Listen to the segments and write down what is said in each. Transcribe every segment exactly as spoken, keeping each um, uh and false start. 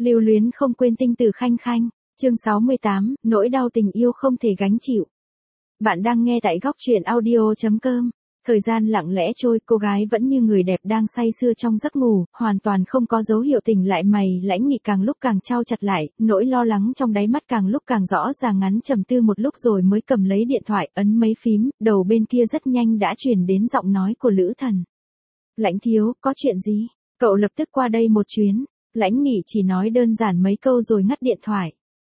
Lưu luyến không quên tinh tử Khanh Khanh, chương sáu mươi tám, nỗi đau tình yêu không thể gánh chịu. Bạn đang nghe tại góc truyện audio chấm com. Thời gian lặng lẽ trôi, cô gái vẫn như người đẹp đang say sưa trong giấc ngủ, hoàn toàn không có dấu hiệu tỉnh lại. Mày Lãnh Nghị càng lúc càng chau chặt lại, nỗi lo lắng trong đáy mắt càng lúc càng rõ ràng. Ngắn trầm tư một lúc rồi mới cầm lấy điện thoại, ấn mấy phím, đầu bên kia rất nhanh đã truyền đến giọng nói của Lữ Thần. Lãnh thiếu, có chuyện gì? Cậu lập tức qua đây một chuyến. Lãnh Nghị chỉ nói đơn giản mấy câu rồi ngắt điện thoại.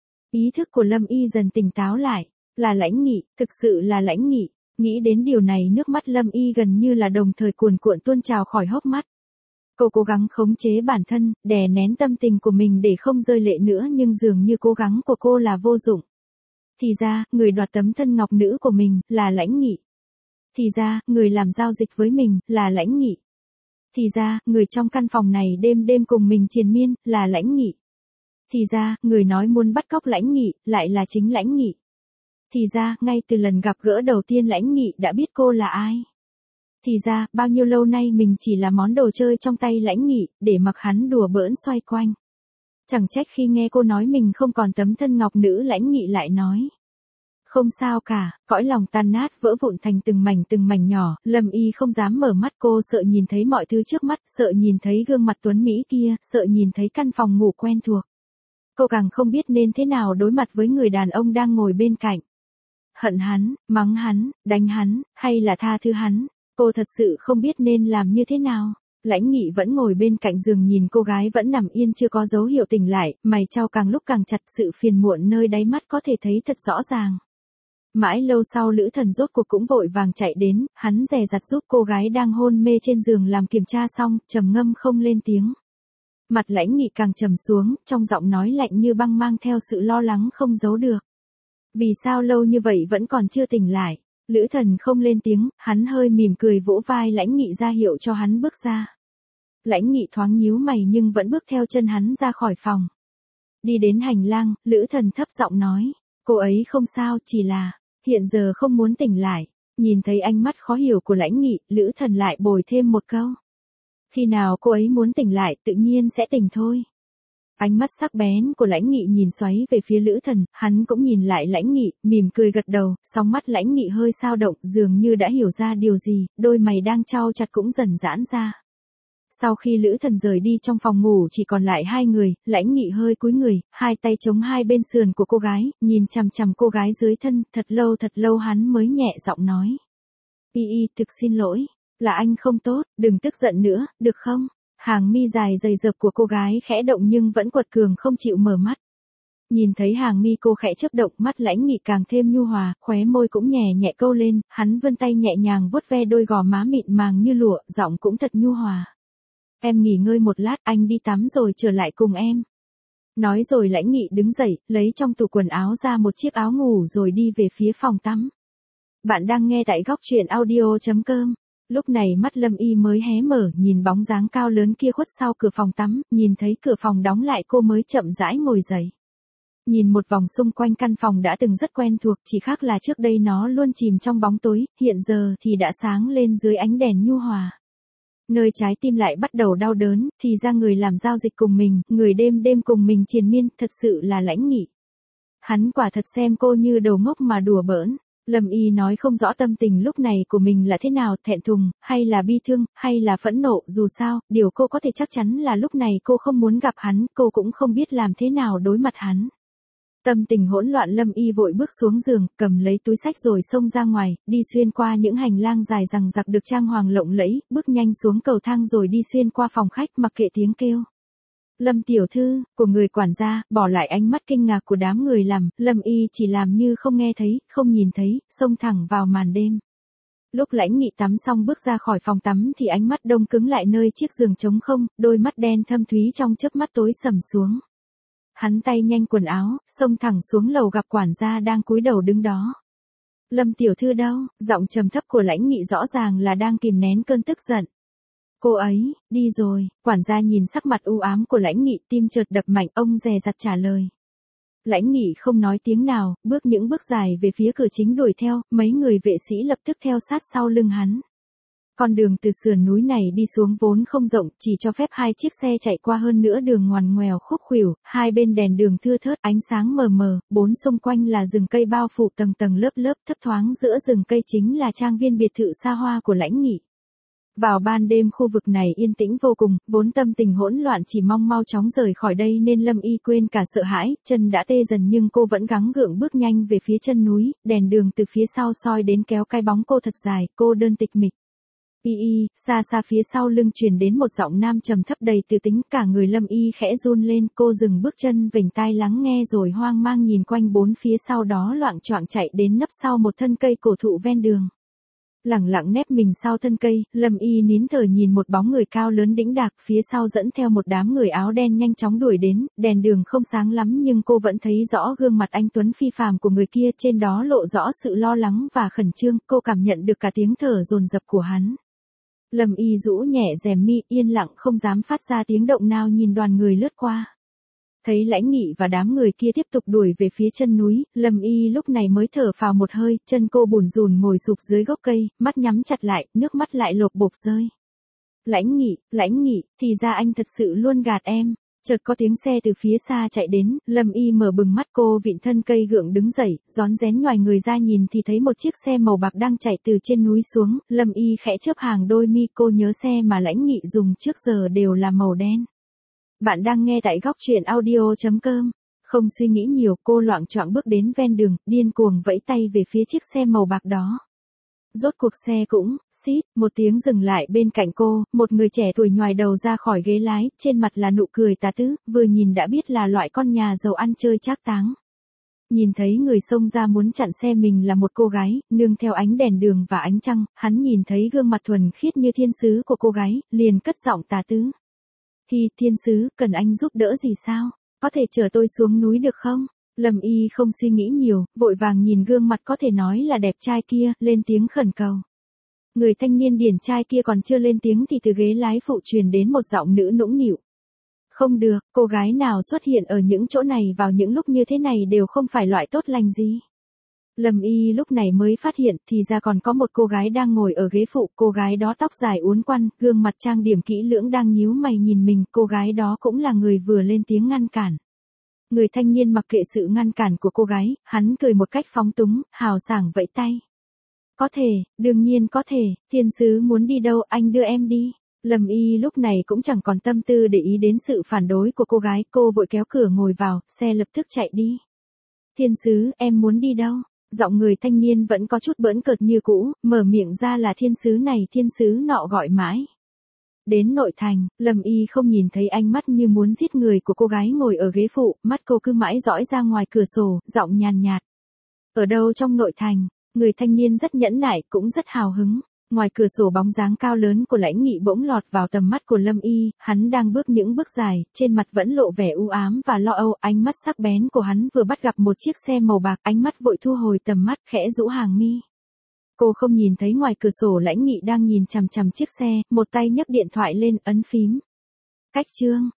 Ý thức của Lâm Y dần tỉnh táo lại. Là Lãnh Nghị, thực sự là Lãnh Nghị. Nghĩ đến điều này, nước mắt Lâm Y gần như là đồng thời cuồn cuộn tuôn trào khỏi hốc mắt. Cô cố gắng khống chế bản thân, đè nén tâm tình của mình để không rơi lệ nữa, nhưng dường như cố gắng của cô là vô dụng. Thì ra, người đoạt tấm thân ngọc nữ của mình là Lãnh Nghị. Thì ra, người làm giao dịch với mình là Lãnh Nghị. Thì ra, người trong căn phòng này đêm đêm cùng mình triền miên là Lãnh Nghị. Thì ra, người nói muốn bắt cóc Lãnh Nghị lại là chính Lãnh Nghị. Thì ra, ngay từ lần gặp gỡ đầu tiên Lãnh Nghị đã biết cô là ai. Thì ra, bao nhiêu lâu nay mình chỉ là món đồ chơi trong tay Lãnh Nghị, để mặc hắn đùa bỡn xoay quanh. Chẳng trách khi nghe cô nói mình không còn tấm thân ngọc nữ, Lãnh Nghị lại nói. Không sao cả, cõi lòng tan nát vỡ vụn thành từng mảnh từng mảnh nhỏ. Lâm Y không dám mở mắt, cô sợ nhìn thấy mọi thứ trước mắt, sợ nhìn thấy gương mặt tuấn mỹ kia, sợ nhìn thấy căn phòng ngủ quen thuộc. Cô càng không biết nên thế nào đối mặt với người đàn ông đang ngồi bên cạnh. Hận hắn, mắng hắn, đánh hắn, hay là tha thứ hắn, cô thật sự không biết nên làm như thế nào. Lãnh Nghị vẫn ngồi bên cạnh giường nhìn cô gái vẫn nằm yên chưa có dấu hiệu tỉnh lại, mày chau càng lúc càng chặt, sự phiền muộn nơi đáy mắt có thể thấy thật rõ ràng. Mãi lâu sau Lữ Thần rốt cuộc cũng vội vàng chạy đến, hắn dè dặt giúp cô gái đang hôn mê trên giường làm kiểm tra xong, trầm ngâm không lên tiếng. Mặt Lãnh Nghị càng trầm xuống, trong giọng nói lạnh như băng mang theo sự lo lắng không giấu được. Vì sao lâu như vậy vẫn còn chưa tỉnh lại? Lữ Thần không lên tiếng, hắn hơi mỉm cười vỗ vai Lãnh Nghị ra hiệu cho hắn bước ra. Lãnh Nghị thoáng nhíu mày nhưng vẫn bước theo chân hắn ra khỏi phòng. Đi đến hành lang, Lữ Thần thấp giọng nói, cô ấy không sao, chỉ là hiện giờ không muốn tỉnh lại. Nhìn thấy ánh mắt khó hiểu của Lãnh Nghị, Lữ Thần lại bồi thêm một câu. Khi nào cô ấy muốn tỉnh lại tự nhiên sẽ tỉnh thôi. Ánh mắt sắc bén của Lãnh Nghị nhìn xoáy về phía Lữ Thần, hắn cũng nhìn lại Lãnh Nghị, mỉm cười gật đầu, sóng mắt Lãnh Nghị hơi dao động, dường như đã hiểu ra điều gì, đôi mày đang chau chặt cũng dần giãn ra. Sau khi Lữ Thần rời đi, trong phòng ngủ chỉ còn lại hai người, Lãnh Nghị hơi cúi người, hai tay chống hai bên sườn của cô gái, nhìn chằm chằm cô gái dưới thân, thật lâu thật lâu hắn mới nhẹ giọng nói. Y y, thực xin lỗi, là anh không tốt, đừng tức giận nữa, được không? Hàng mi dài dày dập của cô gái khẽ động nhưng vẫn quật cường không chịu mở mắt. Nhìn thấy hàng mi cô khẽ chớp động, mắt Lãnh Nghị càng thêm nhu hòa, khóe môi cũng nhẹ nhẹ câu lên, hắn vươn tay nhẹ nhàng vuốt ve đôi gò má mịn màng như lụa, giọng cũng thật nhu hòa. Em nghỉ ngơi một lát, anh đi tắm rồi trở lại cùng em. Nói rồi Lãnh Nghị đứng dậy, lấy trong tủ quần áo ra một chiếc áo ngủ rồi đi về phía phòng tắm. Bạn đang nghe tại góc truyện audio chấm com. Lúc này mắt Lâm Y mới hé mở, nhìn bóng dáng cao lớn kia khuất sau cửa phòng tắm, nhìn thấy cửa phòng đóng lại cô mới chậm rãi ngồi dậy. Nhìn một vòng xung quanh căn phòng đã từng rất quen thuộc, chỉ khác là trước đây nó luôn chìm trong bóng tối, hiện giờ thì đã sáng lên dưới ánh đèn nhu hòa. Nơi trái tim lại bắt đầu đau đớn, thì ra người làm giao dịch cùng mình, người đêm đêm cùng mình triền miên, thật sự là Lãnh Nghị. Hắn quả thật xem cô như đầu ngốc mà đùa bỡn. Lâm Y nói không rõ tâm tình lúc này của mình là thế nào, thẹn thùng, hay là bi thương, hay là phẫn nộ, dù sao, điều cô có thể chắc chắn là lúc này cô không muốn gặp hắn, cô cũng không biết làm thế nào đối mặt hắn. Tâm tình hỗn loạn, Lâm Y vội bước xuống giường, cầm lấy túi xách rồi xông ra ngoài, đi xuyên qua những hành lang dài dằng dặc được trang hoàng lộng lẫy, bước nhanh xuống cầu thang rồi đi xuyên qua phòng khách mặc kệ tiếng kêu. Lâm tiểu thư, của người quản gia, bỏ lại ánh mắt kinh ngạc của đám người làm, Lâm Y chỉ làm như không nghe thấy, không nhìn thấy, xông thẳng vào màn đêm. Lúc Lãnh Nghị tắm xong bước ra khỏi phòng tắm thì ánh mắt đông cứng lại nơi chiếc giường trống không, đôi mắt đen thâm thúy trong chớp mắt tối sầm xuống. Hắn tay nhanh quần áo, xông thẳng xuống lầu gặp quản gia đang cúi đầu đứng đó. Lâm tiểu thư đâu? Giọng trầm thấp của Lãnh Nghị rõ ràng là đang kìm nén cơn tức giận. Cô ấy, đi rồi. Quản gia nhìn sắc mặt u ám của Lãnh Nghị, tim chợt đập mạnh, ông dè dặt trả lời. Lãnh Nghị không nói tiếng nào, bước những bước dài về phía cửa chính đuổi theo, mấy người vệ sĩ lập tức theo sát sau lưng hắn. Con đường từ sườn núi này đi xuống vốn không rộng, chỉ cho phép hai chiếc xe chạy qua, hơn nữa đường ngoằn ngoèo khúc khuỷu, hai bên đèn đường thưa thớt, ánh sáng mờ mờ, bốn xung quanh là rừng cây bao phủ tầng tầng lớp lớp, thấp thoáng giữa rừng cây chính là trang viên biệt thự xa hoa của Lãnh Nghị. Vào ban đêm khu vực này yên tĩnh vô cùng, vốn tâm tình hỗn loạn chỉ mong mau chóng rời khỏi đây nên Lâm Y quên cả sợ hãi, chân đã tê dần nhưng cô vẫn gắng gượng bước nhanh về phía chân núi, đèn đường từ phía sau soi đến kéo cái bóng cô thật dài, cô đơn tịch mịch. Y y, xa xa phía sau lưng truyền đến một giọng nam trầm thấp đầy từ tính, cả người Lâm Y khẽ run lên, cô dừng bước chân vểnh tai lắng nghe rồi hoang mang nhìn quanh bốn phía, sau đó loạng choạng chạy đến nấp sau một thân cây cổ thụ ven đường. Lẳng lặng nép mình sau thân cây, Lâm Y nín thở nhìn một bóng người cao lớn đĩnh đạc, phía sau dẫn theo một đám người áo đen nhanh chóng đuổi đến, đèn đường không sáng lắm nhưng cô vẫn thấy rõ gương mặt anh tuấn phi phàm của người kia, trên đó lộ rõ sự lo lắng và khẩn trương, cô cảm nhận được cả tiếng thở dồn dập của hắn. Lâm Y rũ nhẹ rèm mi, yên lặng không dám phát ra tiếng động nào nhìn đoàn người lướt qua. Thấy Lãnh Nghị và đám người kia tiếp tục đuổi về phía chân núi, Lâm Y lúc này mới thở phào một hơi, chân cô bủn rủn ngồi sụp dưới gốc cây, mắt nhắm chặt lại, nước mắt lại lộp bộp rơi. Lãnh Nghị, Lãnh Nghị, thì ra anh thật sự luôn gạt em. Chợt có tiếng xe từ phía xa chạy đến, Lâm Y mở bừng mắt, cô vịn thân cây gượng đứng dậy, rón rén nhoài người ra nhìn thì thấy một chiếc xe màu bạc đang chạy từ trên núi xuống, Lâm Y khẽ chớp hàng đôi mi, cô nhớ xe mà Lãnh Nghị dùng trước giờ đều là màu đen. Bạn đang nghe tại góc truyện audio chấm com. Không suy nghĩ nhiều, cô loạng choạng bước đến ven đường, điên cuồng vẫy tay về phía chiếc xe màu bạc đó. Rốt cuộc xe cũng, xít, một tiếng dừng lại bên cạnh cô, một người trẻ tuổi nhoài đầu ra khỏi ghế lái, trên mặt là nụ cười tà tứ, vừa nhìn đã biết là loại con nhà giàu ăn chơi trác táng. Nhìn thấy người xông ra muốn chặn xe mình là một cô gái, nương theo ánh đèn đường và ánh trăng, hắn nhìn thấy gương mặt thuần khiết như thiên sứ của cô gái, liền cất giọng tà tứ. Hi, thiên sứ, cần anh giúp đỡ gì sao? Có thể chở tôi xuống núi được không? Lâm Y không suy nghĩ nhiều, vội vàng nhìn gương mặt có thể nói là đẹp trai kia, lên tiếng khẩn cầu. Người thanh niên điển trai kia còn chưa lên tiếng thì từ ghế lái phụ truyền đến một giọng nữ nũng nịu. Không được, cô gái nào xuất hiện ở những chỗ này vào những lúc như thế này đều không phải loại tốt lành gì. Lâm Y lúc này mới phát hiện thì ra còn có một cô gái đang ngồi ở ghế phụ, cô gái đó tóc dài uốn quăn, gương mặt trang điểm kỹ lưỡng đang nhíu mày nhìn mình, cô gái đó cũng là người vừa lên tiếng ngăn cản. Người thanh niên mặc kệ sự ngăn cản của cô gái, hắn cười một cách phóng túng, hào sảng vẫy tay. Có thể, đương nhiên có thể, thiên sứ muốn đi đâu anh đưa em đi. Lâm Y lúc này cũng chẳng còn tâm tư để ý đến sự phản đối của cô gái, cô vội kéo cửa ngồi vào, xe lập tức chạy đi. Thiên sứ, em muốn đi đâu? Giọng người thanh niên vẫn có chút bỡn cợt như cũ, mở miệng ra là thiên sứ này thiên sứ nọ gọi mãi. Đến nội thành, Lâm Y không nhìn thấy ánh mắt như muốn giết người của cô gái ngồi ở ghế phụ, mắt cô cứ mãi dõi ra ngoài cửa sổ, giọng nhàn nhạt. Ở đâu trong nội thành? Người thanh niên rất nhẫn nại, cũng rất hào hứng. Ngoài cửa sổ bóng dáng cao lớn của Lãnh Nghị bỗng lọt vào tầm mắt của Lâm Y, hắn đang bước những bước dài, trên mặt vẫn lộ vẻ u ám và lo âu, ánh mắt sắc bén của hắn vừa bắt gặp một chiếc xe màu bạc, ánh mắt vội thu hồi tầm mắt, khẽ rũ hàng mi. Cô không nhìn thấy ngoài cửa sổ Lãnh Nghị đang nhìn chằm chằm chiếc xe, một tay nhấc điện thoại lên, ấn phím. Cách chương,